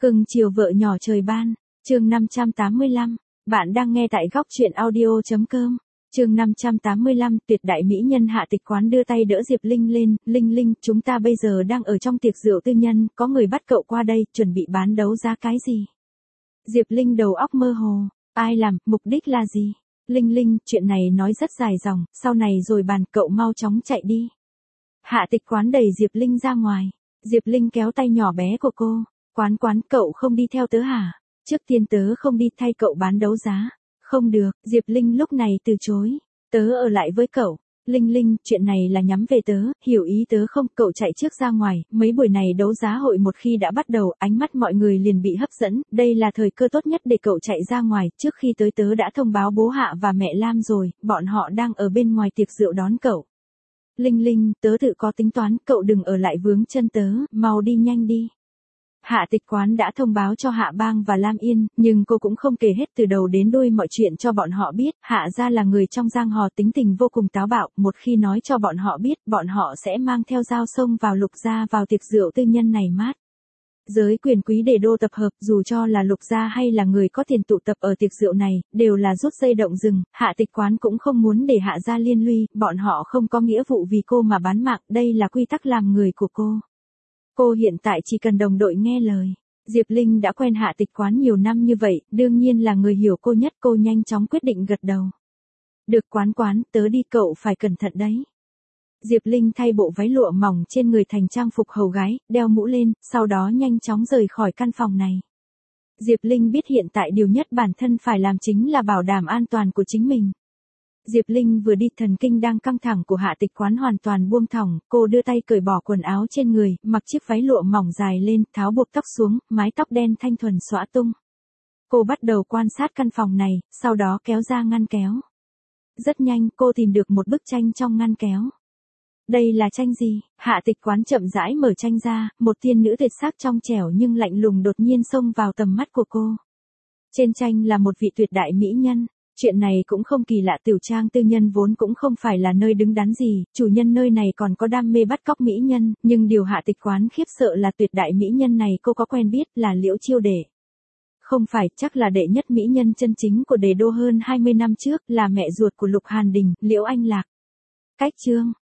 Cưng chiều vợ nhỏ trời ban, chương 585, bạn đang nghe tại góc truyện audio.com. Chương 585, tuyệt đại mỹ nhân Hạ Tịch Quán đưa tay đỡ Diệp Linh lên, Linh Linh, chúng ta bây giờ đang ở trong tiệc rượu tư nhân, có người bắt cậu qua đây, chuẩn bị bán đấu giá cái gì? Diệp Linh đầu óc mơ hồ, ai làm, mục đích là gì? Linh Linh, chuyện này nói rất dài dòng, sau này rồi bàn, cậu mau chóng chạy đi. Hạ Tịch Quán đẩy Diệp Linh ra ngoài, Diệp Linh kéo tay nhỏ bé của cô, Quán, cậu không đi theo tớ hả? Trước tiên tớ không đi thay cậu bán đấu giá. Không được, Diệp Linh lúc này từ chối. Tớ ở lại với cậu. Linh Linh, chuyện này là nhắm về tớ, hiểu ý tớ không? Cậu chạy trước ra ngoài, mấy buổi này đấu giá hội một khi đã bắt đầu, ánh mắt mọi người liền bị hấp dẫn, đây là thời cơ tốt nhất để cậu chạy ra ngoài, trước khi tới tớ đã thông báo bố Hạ và mẹ Lam rồi, bọn họ đang ở bên ngoài tiệc rượu đón cậu. Linh Linh, tớ tự có tính toán, cậu đừng ở lại vướng chân tớ, mau đi nhanh đi. Hạ Tịch Quán đã thông báo cho Hạ Bang và Lam Yên, nhưng cô cũng không kể hết từ đầu đến đuôi mọi chuyện cho bọn họ biết, Hạ gia là người trong giang hồ tính tình vô cùng táo bạo, một khi nói cho bọn họ biết, bọn họ sẽ mang theo dao xông vào Lục gia vào tiệc rượu tư nhân này mát. Giới quyền quý Đề đô tập hợp, dù cho là Lục gia hay là người có tiền tụ tập ở tiệc rượu này, đều là rút dây động rừng, Hạ Tịch Quán cũng không muốn để Hạ gia liên lụy, bọn họ không có nghĩa vụ vì cô mà bán mạng, đây là quy tắc làm người của cô. Cô hiện tại chỉ cần đồng đội nghe lời. Diệp Linh đã quen Hạ Tịch Quán nhiều năm như vậy, đương nhiên là người hiểu cô nhất, cô nhanh chóng quyết định gật đầu. Được Quán, tớ đi, cậu phải cẩn thận đấy. Diệp Linh thay bộ váy lụa mỏng trên người thành trang phục hầu gái, đeo mũ lên, sau đó nhanh chóng rời khỏi căn phòng này. Diệp Linh biết hiện tại điều nhất bản thân phải làm chính là bảo đảm an toàn của chính mình. Diệp Linh vừa đi, thần kinh đang căng thẳng của Hạ Tịch Quán hoàn toàn buông thõng, cô đưa tay cởi bỏ quần áo trên người, mặc chiếc váy lụa mỏng dài lên, tháo buộc tóc xuống, mái tóc đen thanh thuần xõa tung. Cô bắt đầu quan sát căn phòng này, sau đó kéo ra ngăn kéo. Rất nhanh, cô tìm được một bức tranh trong ngăn kéo. Đây là tranh gì? Hạ Tịch Quán chậm rãi mở tranh ra, một tiên nữ tuyệt sắc trong trẻo nhưng lạnh lùng đột nhiên xông vào tầm mắt của cô. Trên tranh là một vị tuyệt đại mỹ nhân. Chuyện này cũng không kỳ lạ, tiểu trang tư nhân vốn cũng không phải là nơi đứng đắn gì, chủ nhân nơi này còn có đam mê bắt cóc mỹ nhân, nhưng điều Hạ Tịch Quán khiếp sợ là tuyệt đại mỹ nhân này cô có quen biết, là Liễu Chiêu Đệ. Không phải, chắc là đệ nhất mỹ nhân chân chính của Đề đô hơn 20 năm trước, là mẹ ruột của Lục Hàn Đình, Liễu Anh Lạc. Cách chương